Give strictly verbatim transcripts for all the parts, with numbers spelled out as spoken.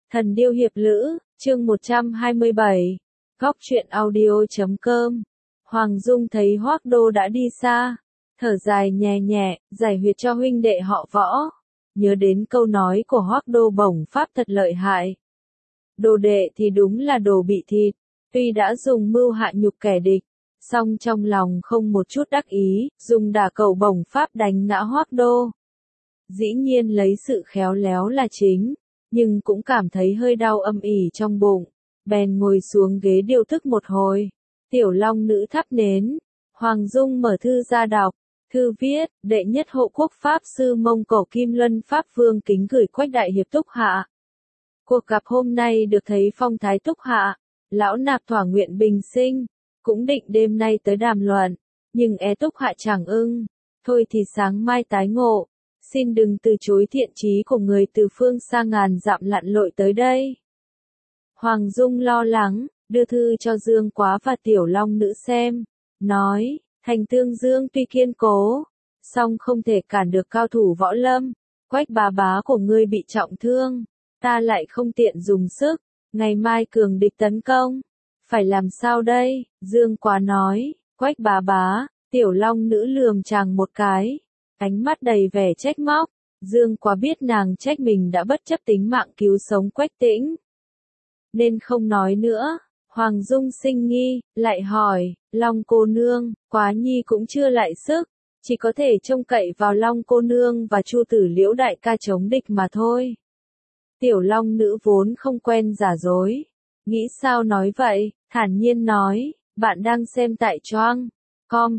Thần điêu hiệp lữ, chương một trăm hai mươi bảy, góc truyện audio chấm com. Hoàng Dung thấy Hoác Đô đã đi xa, thở dài nhẹ nhẹ, giải huyệt cho huynh đệ họ Võ. Nhớ đến câu nói của Hoác Đô bổng pháp thật lợi hại. Đồ đệ thì đúng là đồ bị thịt, tuy đã dùng mưu hạ nhục kẻ địch, song trong lòng không một chút đắc ý, dùng đả cầu bổng pháp đánh ngã Hoác Đô. Dĩ nhiên lấy sự khéo léo là chính, nhưng cũng cảm thấy hơi đau âm ỉ trong bụng, bèn ngồi xuống ghế điều thức một hồi. Tiểu Long Nữ thắp nến, Hoàng Dung mở thư ra đọc, thư viết, đệ nhất hộ quốc Pháp sư Mông Cổ Kim Luân Pháp Vương kính gửi Quách đại hiệp Túc Hạ. Cuộc gặp hôm nay được thấy phong thái Túc Hạ, lão nạp thỏa nguyện bình sinh, cũng định đêm nay tới đàm luận, nhưng e Túc Hạ chẳng ưng, thôi thì sáng mai tái ngộ. Xin đừng từ chối thiện chí của người từ phương xa ngàn dặm lặn lội tới đây. Hoàng Dung lo lắng, đưa thư cho Dương Quá và Tiểu Long Nữ xem, nói, thành Tương Dương tuy kiên cố, song không thể cản được cao thủ võ lâm. Quách bá bá của ngươi bị trọng thương, ta lại không tiện dùng sức, ngày mai cường địch tấn công, phải làm sao đây? Dương Quá nói, Quách bá bá. Tiểu Long Nữ lườm chàng một cái, ánh mắt đầy vẻ trách móc. Dương Quá biết nàng trách mình đã bất chấp tính mạng cứu sống Quách Tĩnh, nên không nói nữa. Hoàng Dung sinh nghi, lại hỏi, Long cô nương, Quá nhi cũng chưa lại sức, chỉ có thể trông cậy vào Long cô nương và Chu Tử Liễu đại ca chống địch mà thôi. Tiểu Long Nữ vốn không quen giả dối, nghĩ sao nói vậy, thản nhiên nói, bạn đang xem tại Choang com,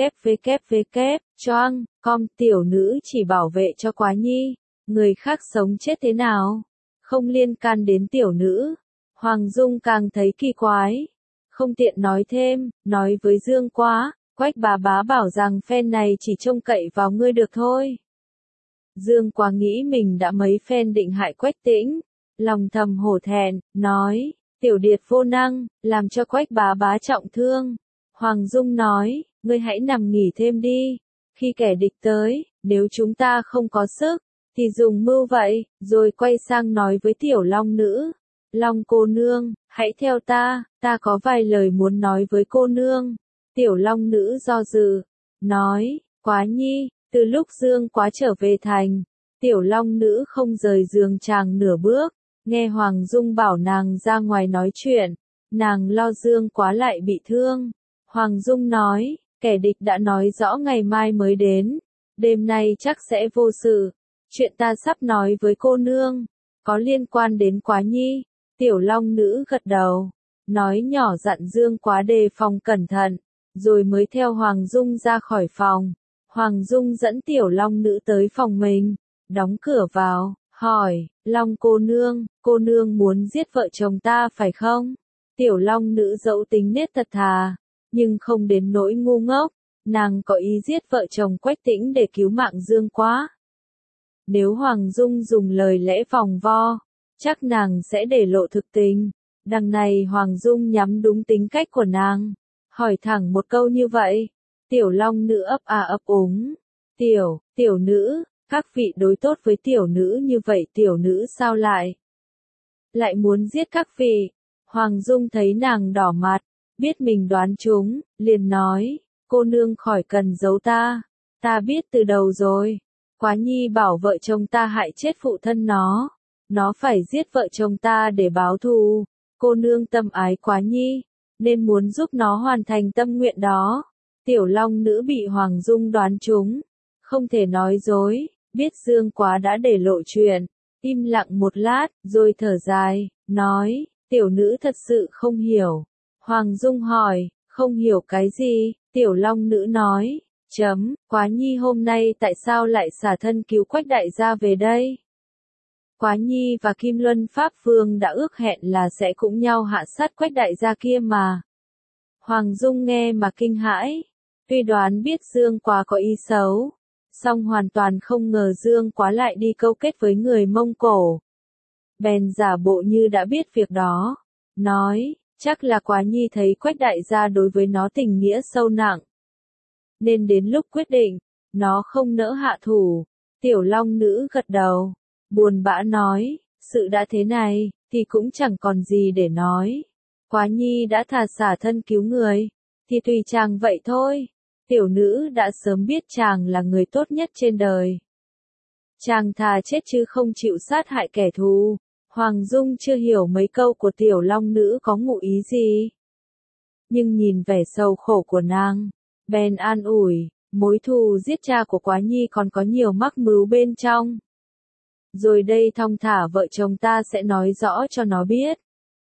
www, choang com, tiểu nữ chỉ bảo vệ cho Quá nhi, người khác sống chết thế nào, không liên can đến tiểu nữ. Hoàng Dung càng thấy kỳ quái, không tiện nói thêm, nói với Dương Quá, Quách bá bá bảo rằng phen này chỉ trông cậy vào ngươi được thôi. Dương Quá nghĩ mình đã mấy phen định hại Quách Tĩnh, lòng thầm hổ thẹn, nói, tiểu điệt vô năng, làm cho Quách bá bá trọng thương. Hoàng Dung nói, ngươi hãy nằm nghỉ thêm đi, khi kẻ địch tới, nếu chúng ta không có sức, thì dùng mưu vậy, rồi quay sang nói với Tiểu Long Nữ, Long cô nương, hãy theo ta, ta có vài lời muốn nói với cô nương. Tiểu Long Nữ do dự, nói, Quá nhi, từ lúc Dương Quá trở về thành, Tiểu Long Nữ không rời giường chàng nửa bước, nghe Hoàng Dung bảo nàng ra ngoài nói chuyện, nàng lo Dương Quá lại bị thương. Hoàng Dung nói, kẻ địch đã nói rõ ngày mai mới đến, đêm nay chắc sẽ vô sự. Chuyện ta sắp nói với cô nương, có liên quan đến Quá nhi. Tiểu Long Nữ gật đầu, nói nhỏ dặn Dương Quá đề phòng cẩn thận, rồi mới theo Hoàng Dung ra khỏi phòng. Hoàng Dung dẫn Tiểu Long Nữ tới phòng mình, đóng cửa vào, hỏi, Long cô nương, cô nương muốn giết vợ chồng ta phải không? Tiểu Long Nữ dẫu tính nết thật thà, nhưng không đến nỗi ngu ngốc, nàng có ý giết vợ chồng Quách Tĩnh để cứu mạng Dương Quá. Nếu Hoàng Dung dùng lời lẽ vòng vo, chắc nàng sẽ để lộ thực tình. Đằng này Hoàng Dung nhắm đúng tính cách của nàng, hỏi thẳng một câu như vậy. Tiểu Long Nữ ấp à ấp úng, tiểu, tiểu nữ, các vị đối tốt với tiểu nữ như vậy, tiểu nữ sao lại, lại muốn giết các vị? Hoàng Dung thấy nàng đỏ mặt, biết mình đoán trúng, liền nói, cô nương khỏi cần giấu ta, ta biết từ đầu rồi. Quá nhi bảo vợ chồng ta hại chết phụ thân nó, nó phải giết vợ chồng ta để báo thù. Cô nương tâm ái Quá nhi, nên muốn giúp nó hoàn thành tâm nguyện đó. Tiểu Long Nữ bị Hoàng Dung đoán trúng, không thể nói dối, biết Dương Quá đã để lộ chuyện, im lặng một lát, rồi thở dài, nói, tiểu nữ thật sự không hiểu. Hoàng Dung hỏi, không hiểu cái gì? Tiểu Long Nữ nói, chấm, Quá nhi hôm nay tại sao lại xả thân cứu Quách đại gia về đây? Quá nhi và Kim Luân Pháp Vương đã ước hẹn là sẽ cùng nhau hạ sát Quách đại gia kia mà. Hoàng Dung nghe mà kinh hãi, tuy đoán biết Dương Quá có ý xấu, song hoàn toàn không ngờ Dương Quá lại đi câu kết với người Mông Cổ. Bèn giả bộ như đã biết việc đó, nói, chắc là Quá nhi thấy Quách đại gia đối với nó tình nghĩa sâu nặng, nên đến lúc quyết định, nó không nỡ hạ thủ. Tiểu Long Nữ gật đầu, buồn bã nói, sự đã thế này, thì cũng chẳng còn gì để nói. Quá nhi đã thà xả thân cứu người, thì tùy chàng vậy thôi. Tiểu nữ đã sớm biết chàng là người tốt nhất trên đời. Chàng thà chết chứ không chịu sát hại kẻ thù. Hoàng Dung chưa hiểu mấy câu của tiểu long nữ có ngụ ý gì. Nhưng nhìn vẻ sầu khổ của nàng, bèn an ủi, mối thù giết cha của Quá Nhi còn có nhiều mắc mưu bên trong. Rồi đây thong thả vợ chồng ta sẽ nói rõ cho nó biết.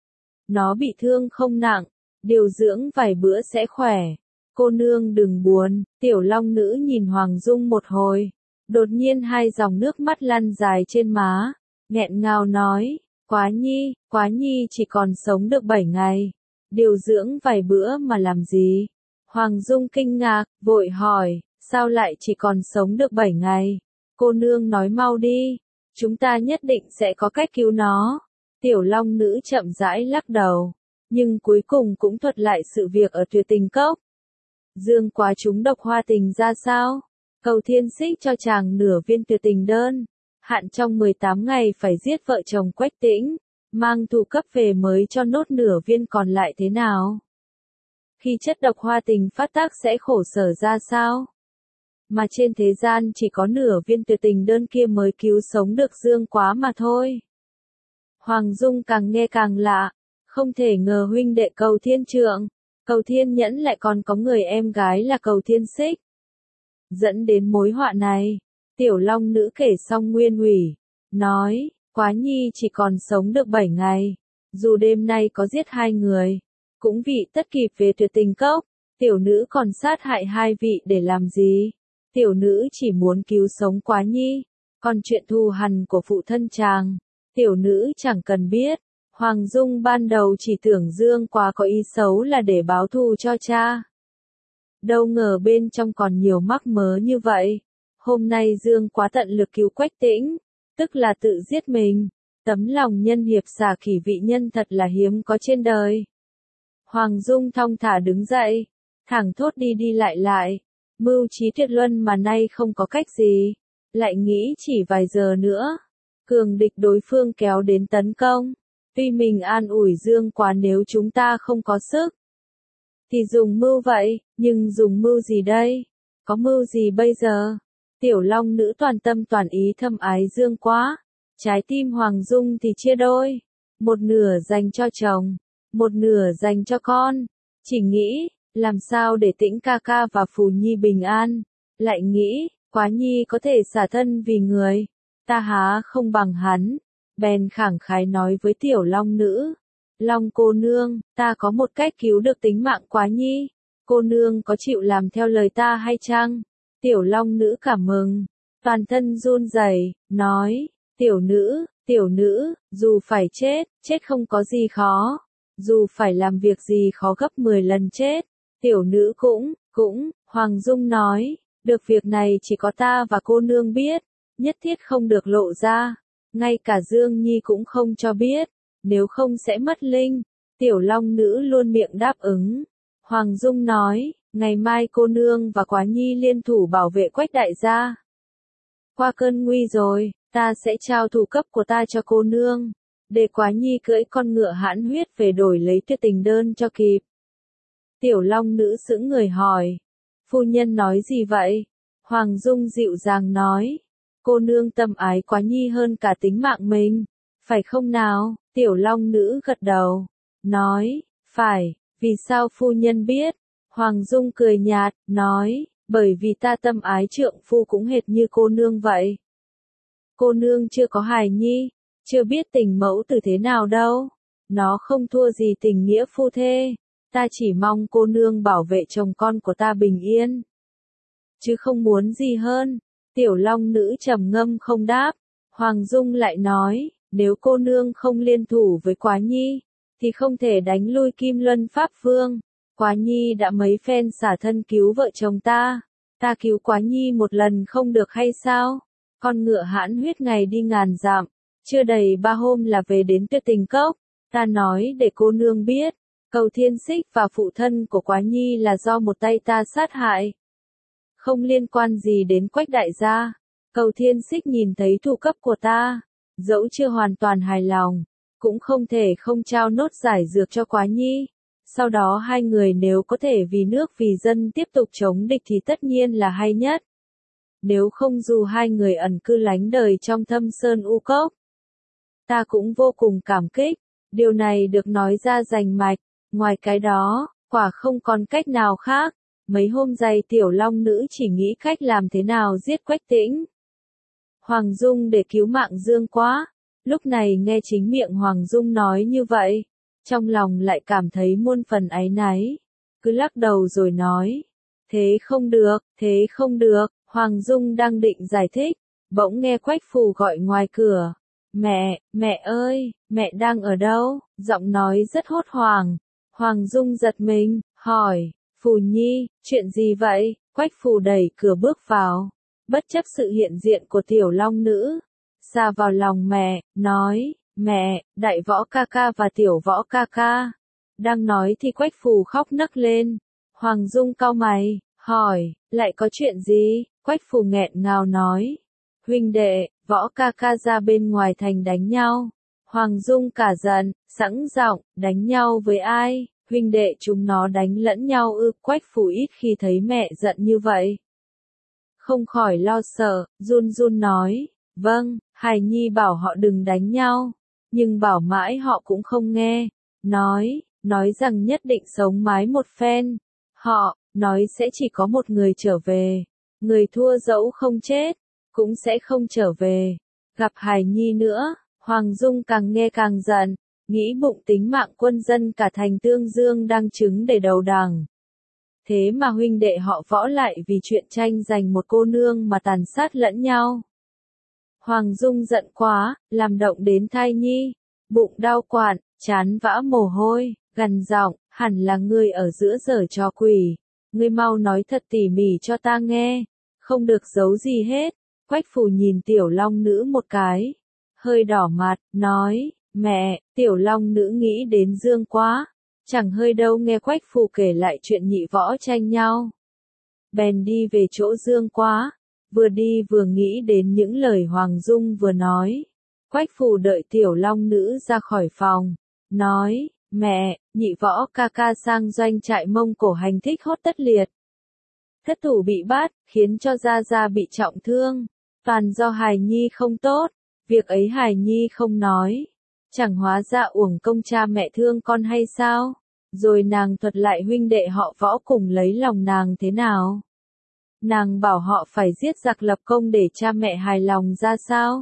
Nó bị thương không nặng, điều dưỡng vài bữa sẽ khỏe. Cô nương đừng buồn. Tiểu long nữ nhìn Hoàng Dung một hồi. Đột nhiên hai dòng nước mắt lăn dài trên má. Nghẹn ngào nói, Quá Nhi, Quá Nhi chỉ còn sống được bảy ngày. Điều dưỡng vài bữa mà làm gì? Hoàng Dung kinh ngạc, vội hỏi, sao lại chỉ còn sống được bảy ngày? Cô nương nói mau đi, chúng ta nhất định sẽ có cách cứu nó. Tiểu long nữ chậm rãi lắc đầu, nhưng cuối cùng cũng thuật lại sự việc ở Tuyệt Tình Cốc. Dương Quá trúng độc hoa tình ra sao? Cầu Thiên Xích cho chàng nửa viên tuyệt tình đơn, hạn trong mười tám ngày phải giết vợ chồng Quách Tĩnh, mang thù cấp về mới cho nốt nửa viên còn lại thế nào? Khi chất độc hoa tình phát tác sẽ khổ sở ra sao? Mà trên thế gian chỉ có nửa viên tuyệt tình đơn kia mới cứu sống được Dương Quá mà thôi. Hoàng Dung càng nghe càng lạ, không thể ngờ huynh đệ Cầu Thiên Trượng, Cầu Thiên Nhẫn lại còn có người em gái là Cầu Thiên Xích. Dẫn đến mối họa này, tiểu long nữ kể xong nguyên ủy, nói, Quá Nhi chỉ còn sống được bảy ngày, dù đêm nay có giết hai người, cũng vì tất kịp về Tuyệt Tình Cốc, tiểu nữ còn sát hại hai vị để làm gì? Tiểu nữ chỉ muốn cứu sống Quá Nhi, còn chuyện thù hằn của phụ thân chàng, tiểu nữ chẳng cần biết. Hoàng Dung ban đầu chỉ tưởng Dương Quá có ý xấu là để báo thù cho cha. Đâu ngờ bên trong còn nhiều mắc mớ như vậy. Hôm nay Dương Quá tận lực cứu Quách Tĩnh, tức là tự giết mình. Tấm lòng nhân hiệp xả kỷ vị nhân thật là hiếm có trên đời. Hoàng Dung thong thả đứng dậy, thẳng thốt đi đi lại lại. Mưu trí tuyệt luân mà nay không có cách gì. Lại nghĩ chỉ vài giờ nữa, cường địch đối phương kéo đến tấn công. Tuy mình an ủi Dương Quá nếu chúng ta không có sức, thì dùng mưu vậy, nhưng dùng mưu gì đây? Có mưu gì bây giờ? Tiểu long nữ toàn tâm toàn ý thâm ái Dương Quá. Trái tim Hoàng Dung thì chia đôi. Một nửa dành cho chồng, một nửa dành cho con. Chỉ nghĩ, làm sao để Tĩnh ca ca và Phù Nhi bình an. Lại nghĩ, Quá Nhi có thể xả thân vì người. Ta há không bằng hắn. Bèn khẳng khái nói với tiểu long nữ. Long cô nương, ta có một cách cứu được tính mạng Quá Nhi. Cô nương có chịu làm theo lời ta hay chăng? Tiểu long nữ cảm mừng. Toàn thân run rẩy, nói. Tiểu nữ, tiểu nữ, dù phải chết, chết không có gì khó. Dù phải làm việc gì khó gấp mười lần chết. Tiểu nữ cũng, cũng, Hoàng Dung nói. Được việc này chỉ có ta và cô nương biết. Nhất thiết không được lộ ra. Ngay cả Dương Nhi cũng không cho biết, nếu không sẽ mất linh. Tiểu long nữ luôn miệng đáp ứng. Hoàng Dung nói, ngày mai cô nương và Quá Nhi liên thủ bảo vệ Quách đại gia. Qua cơn nguy rồi, ta sẽ trao thủ cấp của ta cho cô nương, để Quá Nhi cưỡi con ngựa hãn huyết về đổi lấy tuyệt tình đơn cho kịp. Tiểu long nữ sững người hỏi, phu nhân nói gì vậy? Hoàng Dung dịu dàng nói, cô nương tâm ái Quá Nhi hơn cả tính mạng mình, phải không nào? Tiểu long nữ gật đầu, nói, phải, vì sao phu nhân biết? Hoàng Dung cười nhạt, nói, bởi vì ta tâm ái trượng phu cũng hệt như cô nương vậy. Cô nương chưa có hài nhi, chưa biết tình mẫu tử thế nào đâu, nó không thua gì tình nghĩa phu thê, ta chỉ mong cô nương bảo vệ chồng con của ta bình yên, chứ không muốn gì hơn. Tiểu long nữ trầm ngâm không đáp. Hoàng Dung lại nói, nếu cô nương không liên thủ với Quá Nhi, thì không thể đánh lui Kim Luân Pháp Vương. Quá Nhi đã mấy phen xả thân cứu vợ chồng ta, ta cứu Quá Nhi một lần không được hay sao? Con ngựa hãn huyết ngày đi ngàn dặm, chưa đầy ba hôm là về đến Tuyệt Tình Cốc. Ta nói để cô nương biết, Cầu Thiên Xích và phụ thân của Quá Nhi là do một tay ta sát hại, không liên quan gì đến Quách đại gia. Cầu Thiên Xích nhìn thấy thủ cấp của ta, dẫu chưa hoàn toàn hài lòng, cũng không thể không trao nốt giải dược cho Quá Nhi. Sau đó hai người nếu có thể vì nước vì dân tiếp tục chống địch thì tất nhiên là hay nhất. Nếu không dù hai người ẩn cư lánh đời trong thâm sơn u cốc. Ta cũng vô cùng cảm kích, điều này được nói ra rành mạch, ngoài cái đó, quả không còn cách nào khác. Mấy hôm giày tiểu long nữ chỉ nghĩ cách làm thế nào giết Quách Tĩnh. Hoàng Dung để cứu mạng Dương Quá. Lúc này nghe chính miệng Hoàng Dung nói như vậy, trong lòng lại cảm thấy muôn phần áy náy, cứ lắc đầu rồi nói, thế không được, thế không được. Hoàng Dung đang định giải thích, bỗng nghe Quách Phù gọi ngoài cửa, mẹ, mẹ ơi, mẹ đang ở đâu? Giọng nói rất hốt hoảng. Hoàng Dung giật mình, hỏi, Phù Nhi, chuyện gì vậy? Quách Phù đẩy cửa bước vào, bất chấp sự hiện diện của tiểu long nữ, xa vào lòng mẹ, nói, mẹ, đại võ ca ca và tiểu võ ca ca. Đang nói thì Quách Phù khóc nấc lên. Hoàng Dung cau mày, hỏi, lại có chuyện gì? Quách Phù nghẹn ngào nói, huynh đệ, võ ca ca ra bên ngoài thành đánh nhau. Hoàng Dung cả giận, sẵn giọng, đánh nhau với ai? Huynh đệ chúng nó đánh lẫn nhau ư? Quách Phù ít khi thấy mẹ giận như vậy, không khỏi lo sợ, run run nói, vâng, Hài Nhi bảo họ đừng đánh nhau, nhưng bảo mãi họ cũng không nghe, nói, nói rằng nhất định sống mái một phen, họ, nói sẽ chỉ có một người trở về, người thua dẫu không chết, cũng sẽ không trở về, gặp Hài Nhi nữa. Hoàng Dung càng nghe càng giận, nghĩ bụng tính mạng quân dân cả thành Tương Dương đang trứng để đầu đằng. Thế mà huynh đệ họ Võ lại vì chuyện tranh giành một cô nương mà tàn sát lẫn nhau. Hoàng Dung giận quá, làm động đến thai nhi, bụng đau quặn, chán vã mồ hôi, gằn giọng, hẳn là ngươi ở giữa giở trò quỷ, ngươi mau nói thật tỉ mỉ cho ta nghe, không được giấu gì hết. Quách Phù nhìn tiểu long nữ một cái, hơi đỏ mặt, nói, mẹ, tiểu long nữ nghĩ đến Dương Quá, chẳng hơi đâu nghe Quách Phù kể lại chuyện nhị võ tranh nhau. Bèn đi về chỗ Dương Quá, vừa đi vừa nghĩ đến những lời Hoàng Dung vừa nói. Quách Phù đợi tiểu long nữ ra khỏi phòng, nói, mẹ, nhị võ ca ca sang doanh trại Mông Cổ hành thích hốt tất liệt. Thất thủ bị bắt, khiến cho Gia Gia bị trọng thương, toàn do Hài Nhi không tốt, việc ấy Hài Nhi không nói. Chẳng hóa ra uổng công cha mẹ thương con hay sao? Rồi nàng thuật lại huynh đệ họ Võ cùng lấy lòng nàng thế nào? Nàng bảo họ phải giết giặc lập công để cha mẹ hài lòng ra sao?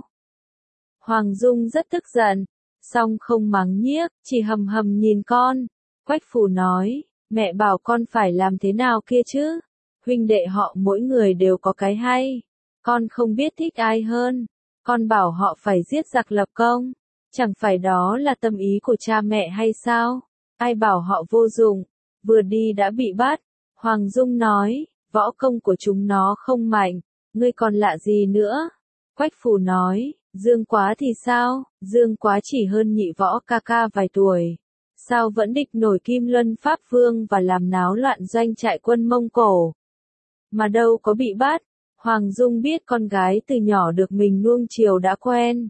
Hoàng Dung rất tức giận, song không mắng nhiếc, chỉ hầm hầm nhìn con. Quách Phù nói, mẹ bảo con phải làm thế nào kia chứ? Huynh đệ họ mỗi người đều có cái hay, con không biết thích ai hơn. Con bảo họ phải giết giặc lập công, chẳng phải đó là tâm ý của cha mẹ hay sao? Ai bảo họ vô dụng, vừa đi đã bị bắt. Hoàng Dung nói, võ công của chúng nó không mạnh, ngươi còn lạ gì nữa? Quách Phù nói, Dương Quá thì sao? Dương Quá chỉ hơn nhị võ ca ca vài tuổi, sao vẫn địch nổi Kim Luân Pháp Vương và làm náo loạn doanh trại quân Mông Cổ? Mà đâu có bị bắt. Hoàng Dung biết con gái từ nhỏ được mình nuông chiều đã quen.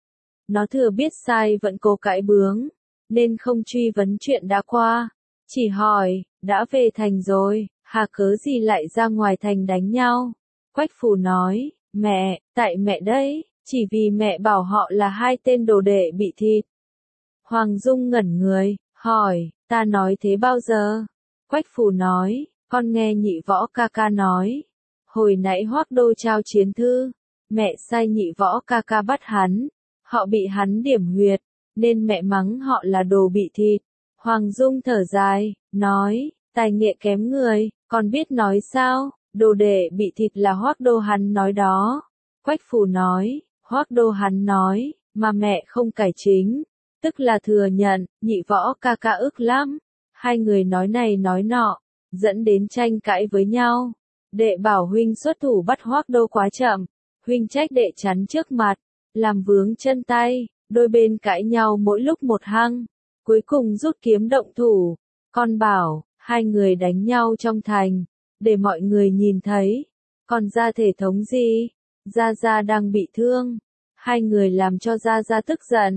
Nó thừa biết sai vẫn cố cãi bướng, nên không truy vấn chuyện đã qua, chỉ hỏi, đã về thành rồi, hà cớ gì lại ra ngoài thành đánh nhau? Quách Phù nói, mẹ, tại mẹ đấy, chỉ vì mẹ bảo họ là hai tên đồ đệ bị thịt. Hoàng Dung ngẩn người, hỏi, ta nói thế bao giờ? Quách Phù nói, con nghe nhị võ ca ca nói, hồi nãy Hoắc Đô trao chiến thư, mẹ sai nhị võ ca ca bắt hắn, họ bị hắn điểm huyệt, nên mẹ mắng họ là đồ bị thịt. Hoàng Dung thở dài, nói, tài nghệ kém người, còn biết nói sao, đồ đệ bị thịt là Hoắc Đô hắn nói đó. Quách Phù nói, Hoắc Đô hắn nói, mà mẹ không cải chính, tức là thừa nhận, nhị võ ca ca ức lắm. Hai người nói này nói nọ, dẫn đến tranh cãi với nhau. Đệ bảo huynh xuất thủ bắt Hoắc Đô quá chậm, huynh trách đệ chắn trước mặt, làm vướng chân tay, đôi bên cãi nhau mỗi lúc một hăng, cuối cùng rút kiếm động thủ. Con bảo, hai người đánh nhau trong thành, để mọi người nhìn thấy, còn ra thể thống gì? Gia Gia đang bị thương, hai người làm cho Gia Gia tức giận,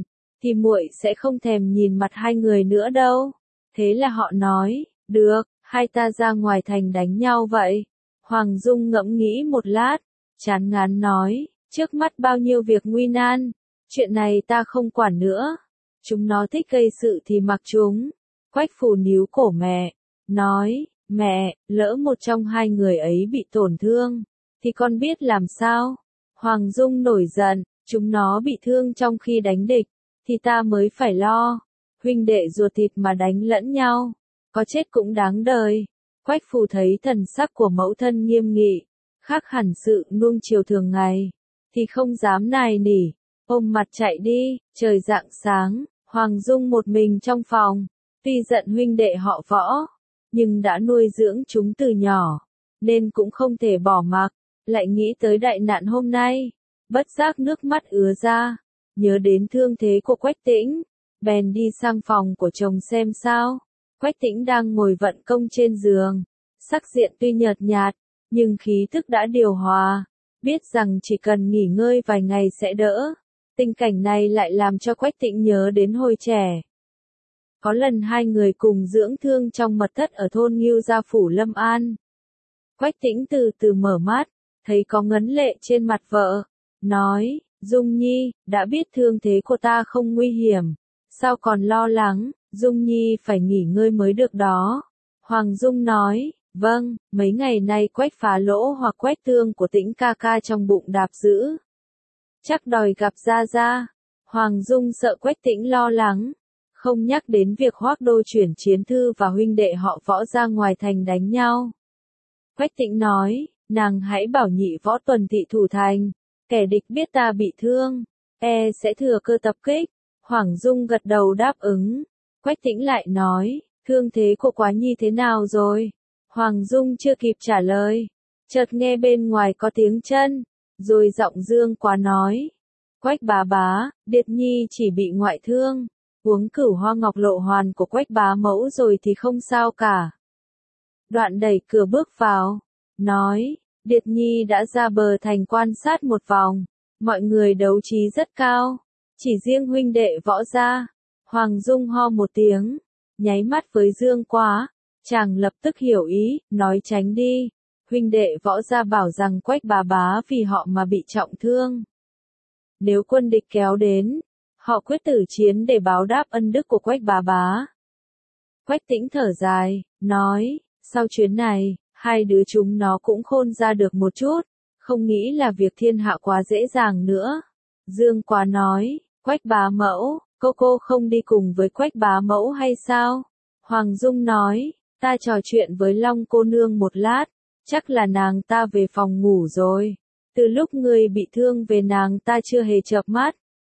thì muội sẽ không thèm nhìn mặt hai người nữa đâu. Thế là họ nói, được, hai ta ra ngoài thành đánh nhau vậy. Hoàng Dung ngẫm nghĩ một lát, chán ngán nói, trước mắt bao nhiêu việc nguy nan, chuyện này ta không quản nữa. Chúng nó thích gây sự thì mặc chúng. Quách Phù níu cổ mẹ, nói, mẹ, lỡ một trong hai người ấy bị tổn thương, thì con biết làm sao? Hoàng Dung nổi giận, chúng nó bị thương trong khi đánh địch, thì ta mới phải lo. Huynh đệ ruột thịt mà đánh lẫn nhau, có chết cũng đáng đời. Quách Phù thấy thần sắc của mẫu thân nghiêm nghị, khác hẳn sự nuông chiều thường ngày, thì không dám nài nỉ, ôm mặt chạy đi. Trời rạng sáng, Hoàng Dung một mình trong phòng, tuy giận huynh đệ họ Võ, nhưng đã nuôi dưỡng chúng từ nhỏ, nên cũng không thể bỏ mặc. Lại nghĩ tới đại nạn hôm nay, bất giác nước mắt ứa ra, nhớ đến thương thế của Quách Tĩnh, bèn đi sang phòng của chồng xem sao. Quách Tĩnh đang ngồi vận công trên giường, sắc diện tuy nhợt nhạt, nhưng khí thức đã điều hòa, biết rằng chỉ cần nghỉ ngơi vài ngày sẽ đỡ. Tình cảnh này lại làm cho Quách Tĩnh nhớ đến hồi trẻ. Có lần hai người cùng dưỡng thương trong mật thất ở thôn Ngưu Gia phủ Lâm An. Quách Tĩnh từ từ mở mắt, thấy có ngấn lệ trên mặt vợ, nói, Dung Nhi, đã biết thương thế của ta không nguy hiểm, sao còn lo lắng, Dung Nhi phải nghỉ ngơi mới được đó. Hoàng Dung nói, vâng, mấy ngày nay Quách phá lỗ hoặc Quách thương của Tĩnh ca ca trong bụng đạp dữ, chắc đòi gặp Gia Gia. Hoàng Dung sợ Quách Tĩnh lo lắng, không nhắc đến việc Hoác Đô chuyển chiến thư và huynh đệ họ Võ ra ngoài thành đánh nhau. Quách Tĩnh nói, nàng hãy bảo nhị Võ tuần thị thủ thành, kẻ địch biết ta bị thương, e sẽ thừa cơ tập kích. Hoàng Dung gật đầu đáp ứng. Quách Tĩnh lại nói, thương thế của Quá Nhi thế nào rồi? Hoàng Dung chưa kịp trả lời, chợt nghe bên ngoài có tiếng chân, rồi giọng Dương Quá nói, Quách bá bá, Điệt Nhi chỉ bị ngoại thương, uống cửu hoa ngọc lộ hoàn của Quách bá mẫu rồi thì không sao cả. Đoạn đẩy cửa bước vào, nói, Điệt Nhi đã ra bờ thành quan sát một vòng, mọi người đấu trí rất cao, chỉ riêng huynh đệ Võ gia. Hoàng Dung ho một tiếng, nháy mắt với Dương Quá, chàng lập tức hiểu ý, nói tránh đi, huynh đệ Võ gia bảo rằng Quách bá bá vì họ mà bị trọng thương. Nếu quân địch kéo đến, họ quyết tử chiến để báo đáp ân đức của Quách bá bá. Quách Tĩnh thở dài, nói, sau chuyến này, hai đứa chúng nó cũng khôn ra được một chút, không nghĩ là việc thiên hạ quá dễ dàng nữa. Dương Quá nói, Quách bá mẫu, cô cô không đi cùng với Quách bá mẫu hay sao? Hoàng Dung nói, ta trò chuyện với Long cô nương một lát, chắc là nàng ta về phòng ngủ rồi. Từ lúc ngươi bị thương về nàng ta chưa hề chợp mắt.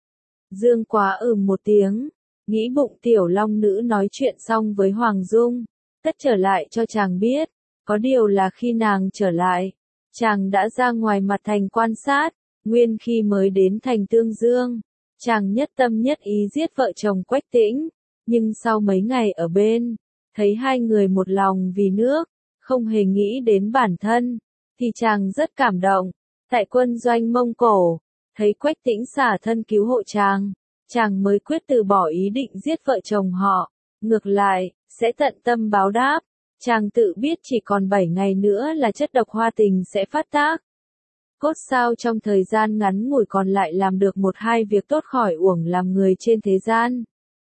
Dương Quá ừm một tiếng, nghĩ bụng tiểu long nữ nói chuyện xong với Hoàng Dung, tất trở lại cho chàng biết, có điều là khi nàng trở lại, chàng đã ra ngoài mặt thành quan sát, nguyên khi mới đến thành Tương Dương, chàng nhất tâm nhất ý giết vợ chồng Quách Tĩnh, nhưng sau mấy ngày ở bên, thấy hai người một lòng vì nước, không hề nghĩ đến bản thân, thì chàng rất cảm động. Tại quân doanh Mông Cổ, thấy Quách Tĩnh xả thân cứu hộ chàng, chàng mới quyết từ bỏ ý định giết vợ chồng họ, ngược lại, sẽ tận tâm báo đáp. Chàng tự biết chỉ còn bảy ngày nữa là chất độc hoa tình sẽ phát tác. Cốt sao trong thời gian ngắn ngủi còn lại làm được một hai việc tốt khỏi uổng làm người trên thế gian.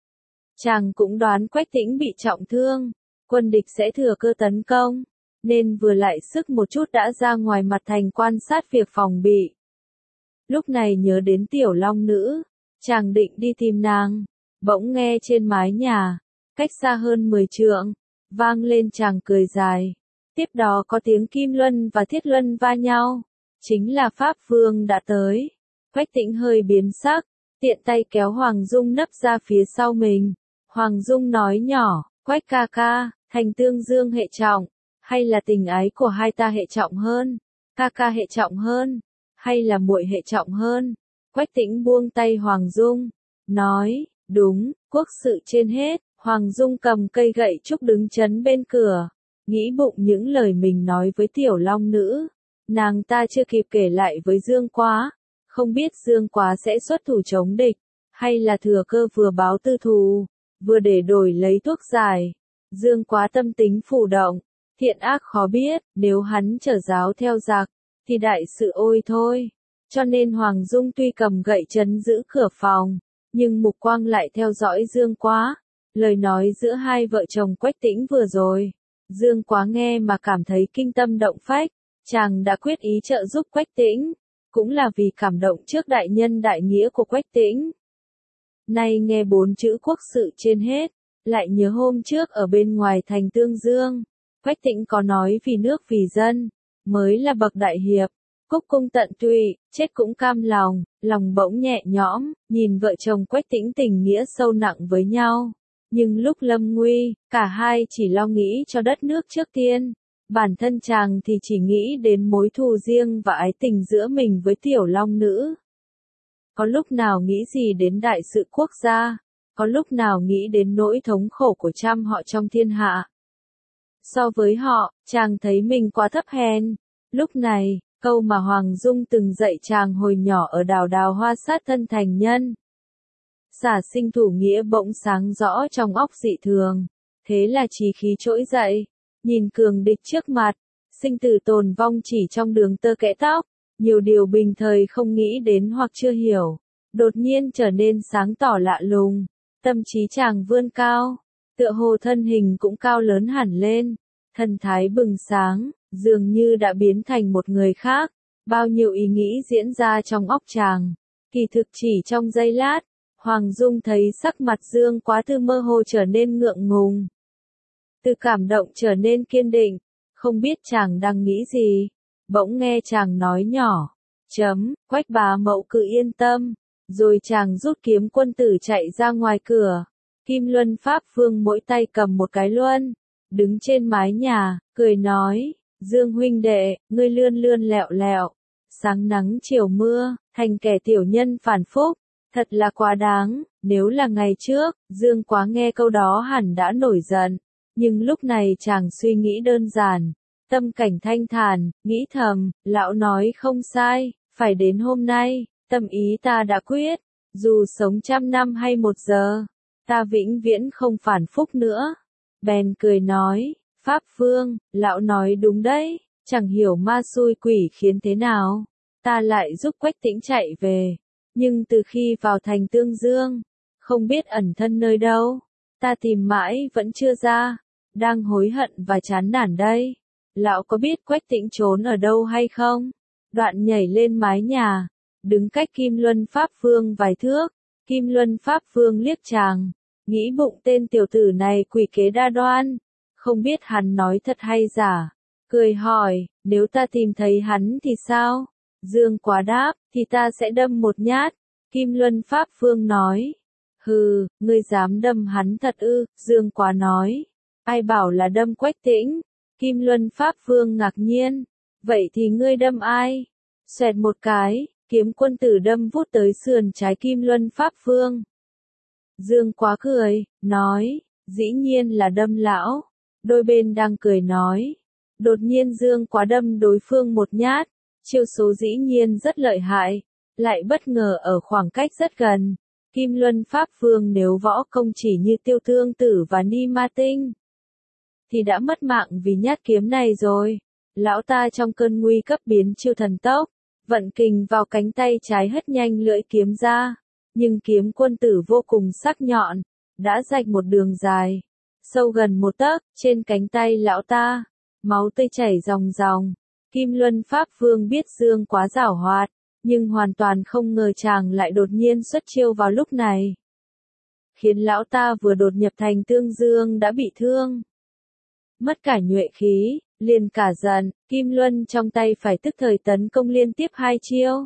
Chàng cũng đoán Quách Tĩnh bị trọng thương, quân địch sẽ thừa cơ tấn công, nên vừa lại sức một chút đã ra ngoài mặt thành quan sát việc phòng bị. Lúc này nhớ đến tiểu long nữ, chàng định đi tìm nàng, bỗng nghe trên mái nhà, cách xa hơn mười trượng, vang lên chàng cười dài. Tiếp đó có tiếng kim luân và thiết luân va nhau, chính là Pháp Vương đã tới. Quách Tĩnh hơi biến sắc, tiện tay kéo Hoàng Dung nấp ra phía sau mình. Hoàng Dung nói nhỏ, Quách ca ca, thành Tương Dương hệ trọng, hay là tình ái của hai ta hệ trọng hơn? Ca ca hệ trọng hơn, hay là muội hệ trọng hơn? Quách Tĩnh buông tay Hoàng Dung, nói, đúng, quốc sự trên hết. Hoàng Dung cầm cây gậy trúc đứng chấn bên cửa, nghĩ bụng những lời mình nói với tiểu long nữ, nàng ta chưa kịp kể lại với Dương Quá, không biết Dương Quá sẽ xuất thủ chống địch, hay là thừa cơ vừa báo tư thù, vừa để đổi lấy thuốc giải. Dương Quá tâm tính phủ động, thiện ác khó biết, nếu hắn trở giáo theo giặc, thì đại sự ôi thôi. Cho nên Hoàng Dung tuy cầm gậy trấn giữ cửa phòng, nhưng mục quang lại theo dõi Dương Quá. Lời nói giữa hai vợ chồng Quách Tĩnh vừa rồi, Dương Quá nghe mà cảm thấy kinh tâm động phách, chàng đã quyết ý trợ giúp Quách Tĩnh, cũng là vì cảm động trước đại nhân đại nghĩa của Quách Tĩnh. Nay nghe bốn chữ quốc sự trên hết, lại nhớ hôm trước ở bên ngoài thành Tương Dương, Quách Tĩnh có nói vì nước vì dân, mới là bậc đại hiệp, cúc cung tận tụy, chết cũng cam lòng, lòng bỗng nhẹ nhõm, nhìn vợ chồng Quách Tĩnh tình nghĩa sâu nặng với nhau. Nhưng lúc lâm nguy, cả hai chỉ lo nghĩ cho đất nước trước tiên, bản thân chàng thì chỉ nghĩ đến mối thù riêng và ái tình giữa mình với tiểu long nữ. Có lúc nào nghĩ gì đến đại sự quốc gia, có lúc nào nghĩ đến nỗi thống khổ của trăm họ trong thiên hạ. So với họ, chàng thấy mình quá thấp hèn. Lúc này, câu mà Hoàng Dung từng dạy chàng hồi nhỏ ở đào đào hoa sát thân thành nhân. Xả sinh thủ nghĩa bỗng sáng rõ trong óc dị thường, thế là chí khí trỗi dậy, nhìn cường địch trước mặt, sinh tử tồn vong chỉ trong đường tơ kẽ tóc, nhiều điều bình thời không nghĩ đến hoặc chưa hiểu, đột nhiên trở nên sáng tỏ lạ lùng, tâm trí chàng vươn cao, tựa hồ thân hình cũng cao lớn hẳn lên, thần thái bừng sáng, dường như đã biến thành một người khác, bao nhiêu ý nghĩ diễn ra trong óc chàng, kỳ thực chỉ trong giây lát. Hoàng Dung thấy sắc mặt Dương Quá từ mơ hồ trở nên ngượng ngùng, từ cảm động trở nên kiên định, không biết chàng đang nghĩ gì, bỗng nghe chàng nói nhỏ, chấm, Quách bá mẫu cứ yên tâm, rồi chàng rút kiếm quân tử chạy ra ngoài cửa, Kim Luân Pháp Vương mỗi tay cầm một cái luân, đứng trên mái nhà, cười nói, Dương huynh đệ, ngươi lươn lươn lẹo lẹo, sáng nắng chiều mưa, thành kẻ tiểu nhân phản phúc. Thật là quá đáng, nếu là ngày trước, Dương Quá nghe câu đó hẳn đã nổi giận, nhưng lúc này chàng suy nghĩ đơn giản, tâm cảnh thanh thản, nghĩ thầm, lão nói không sai, phải đến hôm nay, tâm ý ta đã quyết, dù sống trăm năm hay một giờ, ta vĩnh viễn không phản phúc nữa. Bèn cười nói, Pháp Vương, lão nói đúng đấy, chẳng hiểu ma xui quỷ khiến thế nào, ta lại giúp Quách Tĩnh chạy về. Nhưng từ khi vào thành Tương Dương, không biết ẩn thân nơi đâu, ta tìm mãi vẫn chưa ra, đang hối hận và chán nản đây. Lão có biết Quách Tĩnh trốn ở đâu hay không? Đoạn nhảy lên mái nhà, đứng cách Kim Luân Pháp Vương vài thước, Kim Luân Pháp Vương liếc chàng, nghĩ bụng tên tiểu tử này quỷ kế đa đoan, không biết hắn nói thật hay giả, cười hỏi, nếu ta tìm thấy hắn thì sao? Dương Quá đáp, thì ta sẽ đâm một nhát. Kim Luân Pháp Vương nói, hừ, ngươi dám đâm hắn thật ư? Dương Quá nói, ai bảo là đâm Quách Tĩnh? Kim Luân Pháp Vương ngạc nhiên, vậy thì ngươi đâm ai? Xoẹt một cái, kiếm quân tử đâm vút tới sườn trái Kim Luân Pháp Vương. Dương Quá cười, nói, dĩ nhiên là đâm lão. Đôi bên đang cười nói, đột nhiên Dương Quá đâm đối phương một nhát. Chiêu số dĩ nhiên rất lợi hại, lại bất ngờ ở khoảng cách rất gần. Kim Luân Pháp Vương nếu võ công chỉ như Tiêu Thương Tử và Ni Ma Tinh, thì đã mất mạng vì nhát kiếm này rồi. Lão ta trong cơn nguy cấp biến chiêu thần tốc, vận kình vào cánh tay trái hất nhanh lưỡi kiếm ra, nhưng kiếm quân tử vô cùng sắc nhọn, đã rạch một đường dài, sâu gần một tấc, trên cánh tay lão ta, máu tươi chảy ròng ròng. Kim Luân Pháp Vương biết Dương Quá giảo hoạt, nhưng hoàn toàn không ngờ chàng lại đột nhiên xuất chiêu vào lúc này, khiến lão ta vừa đột nhập thành Tương Dương đã bị thương, mất cả nhuệ khí, liền cả giận, Kim Luân trong tay phải tức thời tấn công liên tiếp hai chiêu.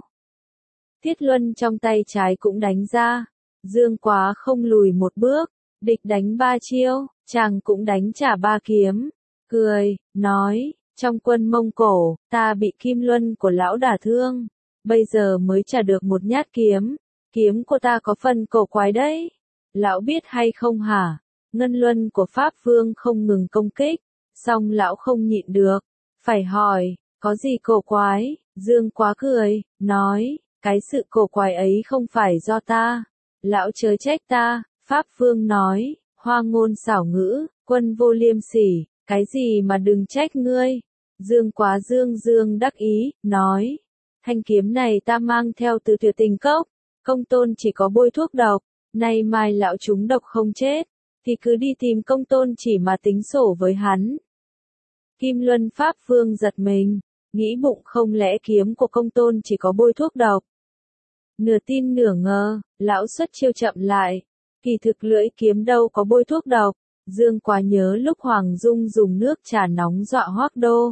Thiết Luân trong tay trái cũng đánh ra, Dương Quá không lùi một bước, địch đánh ba chiêu, chàng cũng đánh trả ba kiếm, cười, nói, trong quân Mông Cổ, ta bị Kim Luân của lão đả thương, bây giờ mới trả được một nhát kiếm, kiếm của ta có phần cổ quái đấy, lão biết hay không hả? Ngân Luân của Pháp Vương không ngừng công kích, song lão không nhịn được, phải hỏi, có gì cổ quái? Dương Quá cười, nói, cái sự cổ quái ấy không phải do ta, Lão chớ trách ta, Pháp Vương nói, hoa ngôn xảo ngữ, quân vô liêm sỉ, cái gì mà đừng trách ngươi. Dương Quá dương dương đắc ý, nói, thanh kiếm này ta mang theo từ Tuyệt Tình Cốc, công tôn chỉ có bôi thuốc độc, nay mai lão trúng độc không chết, thì cứ đi tìm công tôn chỉ mà tính sổ với hắn. Kim Luân Pháp Vương giật mình, nghĩ bụng không lẽ kiếm của công tôn chỉ có bôi thuốc độc. Nửa tin nửa ngờ, lão xuất chiêu chậm lại, kỳ thực lưỡi kiếm đâu có bôi thuốc độc. Dương Quá nhớ lúc Hoàng Dung dùng nước trà nóng dọa Hoắc Đô.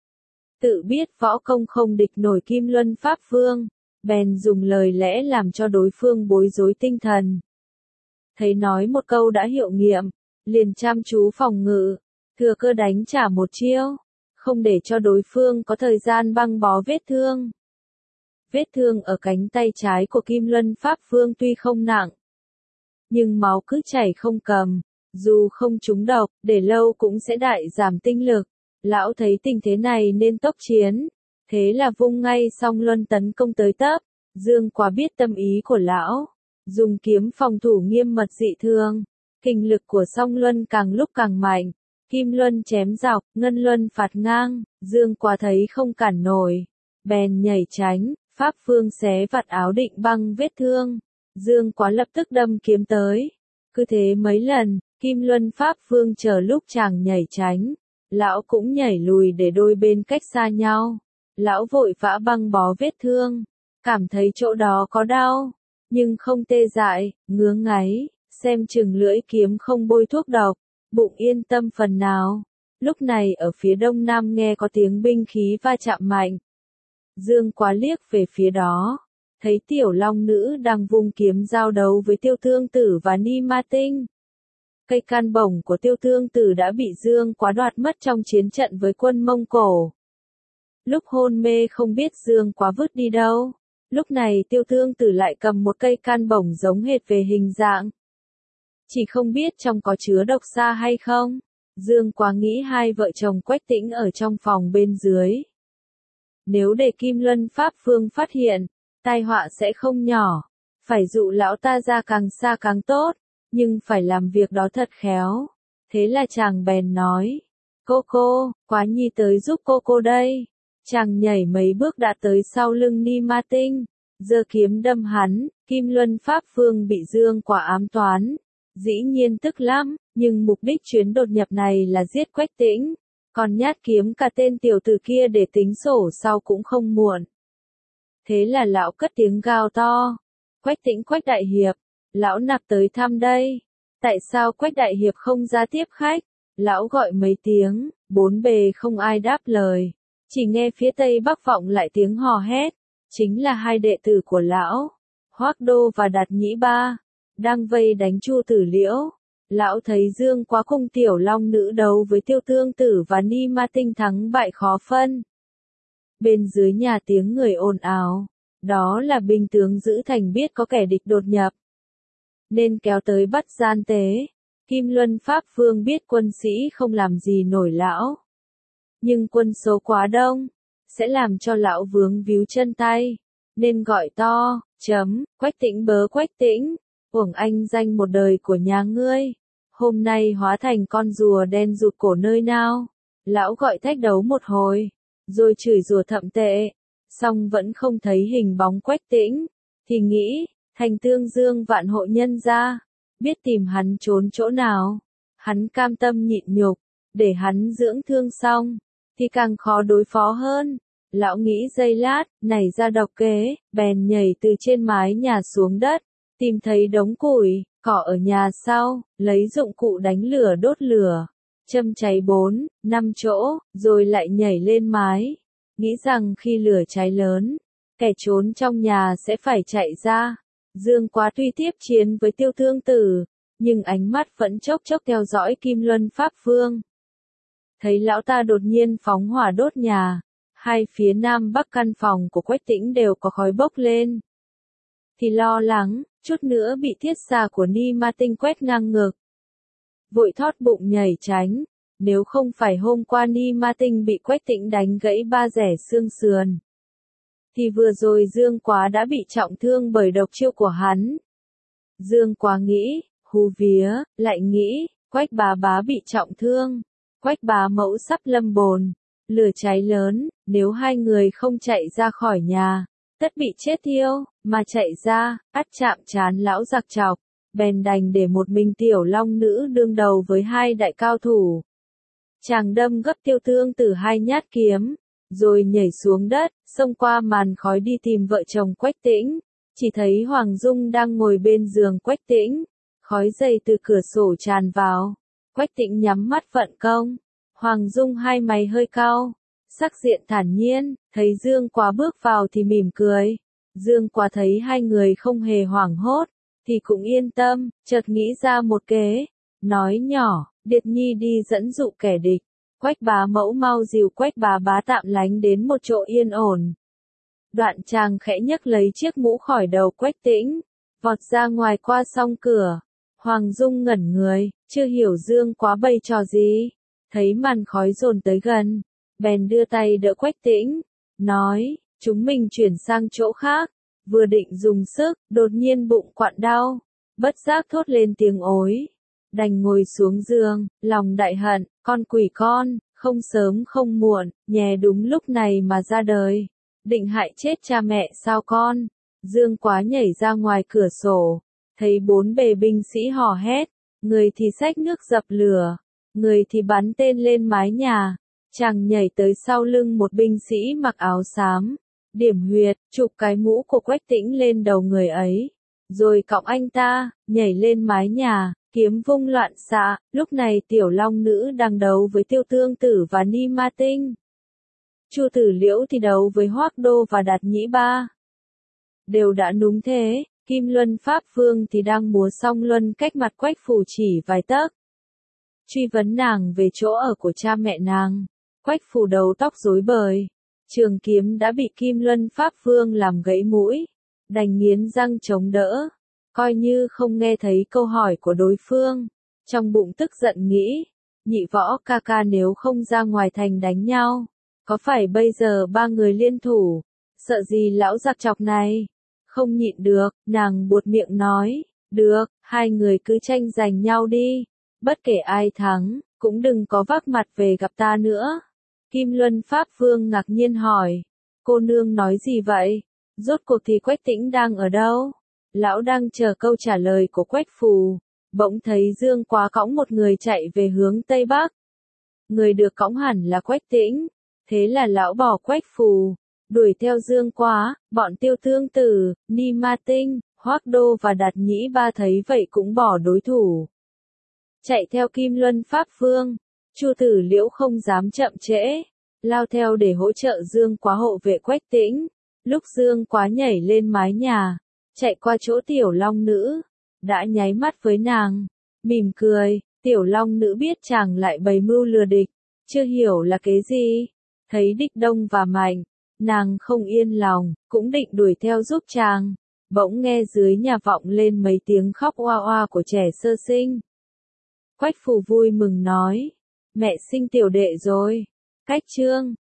Tự biết võ công không địch nổi Kim Luân Pháp Vương, bèn dùng lời lẽ làm cho đối phương bối rối tinh thần. Thấy nói một câu đã hiệu nghiệm, liền chăm chú phòng ngự, thừa cơ đánh trả một chiêu, không để cho đối phương có thời gian băng bó vết thương. Vết thương ở cánh tay trái của Kim Luân Pháp Vương tuy không nặng, nhưng máu cứ chảy không cầm, dù không trúng độc, để lâu cũng sẽ đại giảm tinh lực. Lão thấy tình thế này nên tốc chiến, thế là vung ngay song luân tấn công tới tấp. Dương Quá biết tâm ý của lão, dùng kiếm phòng thủ nghiêm mật dị thường, kình lực của song luân càng lúc càng mạnh, kim luân chém dọc, ngân luân phạt ngang, Dương Quá thấy không cản nổi, bèn nhảy tránh, Pháp Vương xé vạt áo định băng vết thương, Dương Quá lập tức đâm kiếm tới, cứ thế mấy lần, Kim Luân Pháp Vương chờ lúc chàng nhảy tránh, lão cũng nhảy lùi để đôi bên cách xa nhau, lão vội vã băng bó vết thương, cảm thấy chỗ đó có đau, nhưng không tê dại, ngứa ngáy, xem chừng lưỡi kiếm không bôi thuốc độc, bụng yên tâm phần nào. Lúc này ở phía đông nam nghe có tiếng binh khí va chạm mạnh. Dương Quá liếc về phía đó, thấy tiểu long nữ đang vung kiếm giao đấu với Tiêu Thương Tử và Ni Ma Tinh. Cây can bổng của Tiêu Thương Tử đã bị Dương Quá đoạt mất trong chiến trận với quân Mông Cổ. Lúc hôn mê không biết Dương Quá vứt đi đâu, lúc này Tiêu Thương Tử lại cầm một cây can bổng giống hệt về hình dạng. Chỉ không biết trong có chứa độc xa hay không. Dương Quá nghĩ hai vợ chồng Quách Tĩnh ở trong phòng bên dưới. Nếu để Kim Luân Pháp Vương phát hiện, tai họa sẽ không nhỏ. Phải dụ lão ta ra càng xa càng tốt, nhưng phải làm việc đó thật khéo. Thế là chàng bèn nói, cô cô, Quá Nhi tới giúp cô cô đây. Chàng nhảy mấy bước đã tới sau lưng Ni Ma Tinh, giơ kiếm đâm hắn. Kim Luân Pháp Vương bị Dương Quá ám toán, dĩ nhiên tức lắm, nhưng mục đích chuyến đột nhập này là giết Quách Tĩnh, còn nhát kiếm cả tên tiểu tử kia để tính sổ sau cũng không muộn. Thế là lão cất tiếng gào to, Quách Tĩnh, Quách đại hiệp, lão nặc tới thăm đây. Tại sao Quách đại hiệp không ra tiếp khách? Lão gọi mấy tiếng, bốn bề không ai đáp lời, chỉ nghe phía tây bắc vọng lại tiếng hò hét, chính là hai đệ tử của lão, Hoắc Đô và Đạt Nhĩ Ba, đang vây đánh Chu Tử Liễu. Lão thấy Dương Quá cùng tiểu long nữ đấu với Tiêu Thương Tử và Ni Ma Tinh thắng bại khó phân. Bên dưới nhà tiếng người ồn ào, đó là binh tướng giữ thành biết có kẻ địch đột nhập, nên kéo tới bắt gian tế. Kim Luân Pháp Vương biết quân sĩ không làm gì nổi lão, nhưng quân số quá đông, sẽ làm cho lão vướng víu chân tay, nên gọi to, chấm, Quách Tĩnh bớ Quách Tĩnh, uổng anh danh một đời của nhà ngươi, hôm nay hóa thành con rùa đen rụt cổ nơi nào. Lão gọi thách đấu một hồi, rồi chửi rủa thậm tệ, song vẫn không thấy hình bóng Quách Tĩnh, thì nghĩ, thành Tương Dương vạn hộ nhân gia, biết tìm hắn trốn chỗ nào, hắn cam tâm nhịn nhục, để hắn dưỡng thương xong, thì càng khó đối phó hơn. Lão nghĩ giây lát, nảy ra độc kế, bèn nhảy từ trên mái nhà xuống đất, tìm thấy đống củi, cỏ ở nhà sau, lấy dụng cụ đánh lửa đốt lửa, châm cháy bốn, năm chỗ, rồi lại nhảy lên mái, nghĩ rằng khi lửa cháy lớn, kẻ trốn trong nhà sẽ phải chạy ra. Dương Quá tuy tiếp chiến với Tiêu Thương Tử, nhưng ánh mắt vẫn chốc chốc theo dõi Kim Luân Pháp Vương. Thấy lão ta đột nhiên phóng hỏa đốt nhà, hai phía nam bắc căn phòng của Quách Tĩnh đều có khói bốc lên, thì lo lắng, chút nữa bị thiết xà của Ni Ma Tinh quét ngang ngực. Vội thót bụng nhảy tránh, nếu không phải hôm qua Ni Ma Tinh bị Quách Tĩnh đánh gãy ba rẻ xương sườn, thì vừa rồi Dương Quá đã bị trọng thương bởi độc chiêu của hắn. Dương Quá nghĩ, hú vía, lại nghĩ, Quách bá bá bị trọng thương, Quách bá mẫu sắp lâm bồn, lửa cháy lớn, nếu hai người không chạy ra khỏi nhà, tất bị chết thiêu, mà chạy ra, ắt chạm trán lão giặc chọc, bèn đành để một mình tiểu long nữ đương đầu với hai đại cao thủ. Chàng đâm gấp Tiêu Tương Tử hai nhát kiếm, rồi nhảy xuống đất, xông qua màn khói đi tìm vợ chồng Quách Tĩnh, chỉ thấy Hoàng Dung đang ngồi bên giường Quách Tĩnh, khói dày từ cửa sổ tràn vào, Quách Tĩnh nhắm mắt vận công, Hoàng Dung hai mày hơi cau, sắc diện thản nhiên, thấy Dương Quá bước vào thì mỉm cười. Dương Quá thấy hai người không hề hoảng hốt, thì cũng yên tâm, chợt nghĩ ra một kế, nói nhỏ, Điệt Nhi đi dẫn dụ kẻ địch, Quách bá mẫu mau dìu Quách bá bá tạm lánh đến một chỗ yên ổn. Đoạn chàng khẽ nhấc lấy chiếc mũ khỏi đầu Quách Tĩnh, vọt ra ngoài qua song cửa. Hoàng Dung ngẩn người, chưa hiểu Dương Quá bày trò gì, thấy màn khói dồn tới gần, bèn đưa tay đỡ Quách Tĩnh, nói, chúng mình chuyển sang chỗ khác, vừa định dùng sức, đột nhiên bụng quặn đau, bất giác thốt lên tiếng ối, đành ngồi xuống giường, lòng đại hận, con quỷ con, không sớm không muộn, nhè đúng lúc này mà ra đời, định hại chết cha mẹ sao con. Dương Quá nhảy ra ngoài cửa sổ, thấy bốn bề binh sĩ hò hét, người thì xách nước dập lửa, người thì bắn tên lên mái nhà. Chàng nhảy tới sau lưng một binh sĩ mặc áo xám, điểm huyệt, chụp cái mũ của Quách Tĩnh lên đầu người ấy, rồi cõng anh ta, nhảy lên mái nhà, kiếm vung loạn xạ. Lúc này tiểu long nữ đang đấu với Tiêu Tương Tử và Ni Ma Tinh. Chu Tử Liễu thì đấu với Hoác Đô và Đạt Nhĩ Ba. Đều đã núng thế, Kim Luân Pháp Vương thì đang múa song luân cách mặt Quách Phù chỉ vài tấc. Truy vấn nàng về chỗ ở của cha mẹ nàng. Quách Phù đầu tóc rối bời, trường kiếm đã bị Kim Luân Pháp Vương làm gãy mũi, đành nghiến răng chống đỡ, coi như không nghe thấy câu hỏi của đối phương. Trong bụng tức giận nghĩ, nhị võ ca ca nếu không ra ngoài thành đánh nhau, có phải bây giờ ba người liên thủ, sợ gì lão giặc chọc này? Không nhịn được, nàng buột miệng nói, được, hai người cứ tranh giành nhau đi, bất kể ai thắng, cũng đừng có vác mặt về gặp ta nữa. Kim Luân Pháp Vương ngạc nhiên hỏi, cô nương nói gì vậy? Rốt cuộc thì Quách Tĩnh đang ở đâu? Lão đang chờ câu trả lời của Quách Phù, bỗng thấy Dương Quá cõng một người chạy về hướng Tây Bắc. Người được cõng hẳn là Quách Tĩnh, thế là lão bỏ Quách Phù, đuổi theo Dương Quá. Bọn Tiêu Tương Tử, Ni Ma Tinh, Hoác Đô và Đạt Nhĩ Ba thấy vậy cũng bỏ đối thủ, chạy theo Kim Luân Pháp Vương. Chu Tử Liễu không dám chậm trễ, lao theo để hỗ trợ Dương Quá hộ vệ Quách Tĩnh. Lúc Dương Quá nhảy lên mái nhà, chạy qua chỗ tiểu long nữ, đã nháy mắt với nàng, mỉm cười. Tiểu long nữ biết chàng lại bày mưu lừa địch, chưa hiểu là kế gì, thấy địch đông và mạnh, nàng không yên lòng, cũng định đuổi theo giúp chàng. Bỗng nghe dưới nhà vọng lên mấy tiếng khóc oa oa của trẻ sơ sinh. Quách Phù vui mừng nói, mẹ sinh tiểu đệ rồi. Cách chương